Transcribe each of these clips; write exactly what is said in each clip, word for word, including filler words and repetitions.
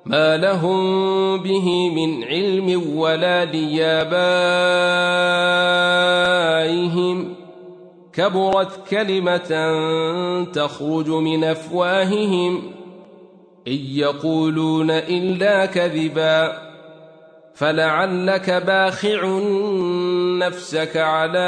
ما لهم به من علم ولا لآبائهم كبرت كلمة تخرج من أفواههم إن يقولون إلا كذبا فلعلك باخع نفسك على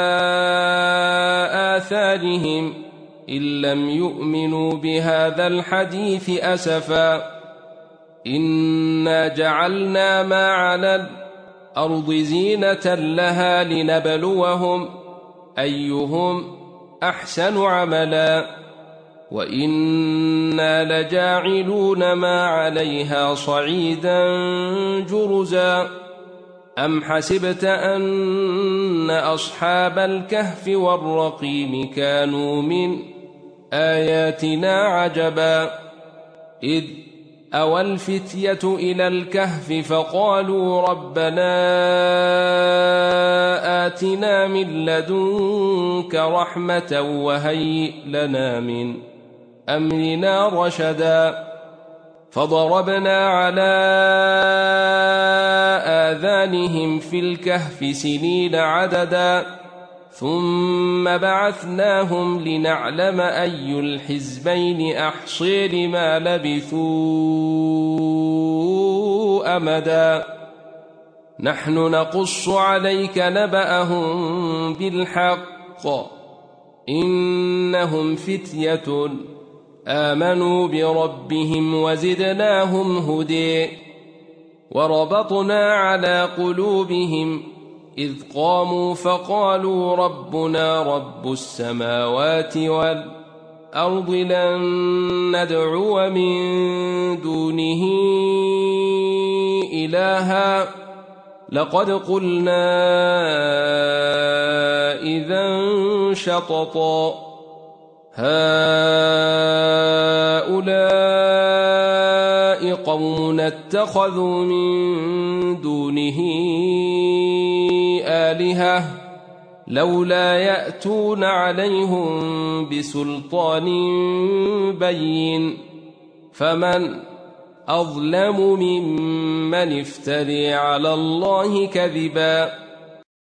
آثارهم إن لم يؤمنوا بهذا الحديث أسفا إنا جعلنا ما على الأرض زينة لها لنبلوهم أيهم أحسن عملا وإنا لجاعلون ما عليها صعيدا جرزا أم حسبت أن أصحاب الكهف والرقيم كانوا من آياتنا عجبا إذ أوى الفتية إلى الكهف فقالوا ربنا آتنا من لدنك رحمة وهيئ لنا من أمرنا رشدا فضربنا على آذانهم في الكهف سنين عددا ثم بعثناهم لنعلم أي الحزبين أحصي لما لبثوا أمدا نحن نقص عليك نبأهم بالحق إنهم فتية آمنوا بربهم وزدناهم هدى وربطنا على قلوبهم إذ قاموا فقالوا ربنا رب السماوات والأرض لن ندعو من دونه إلها لقد قلنا إذا شططا هؤلاء قوم اتخذوا من دونه آلهة لولا يأتون عليهم بسلطان بين فمن أظلم ممن افتري على الله كذبا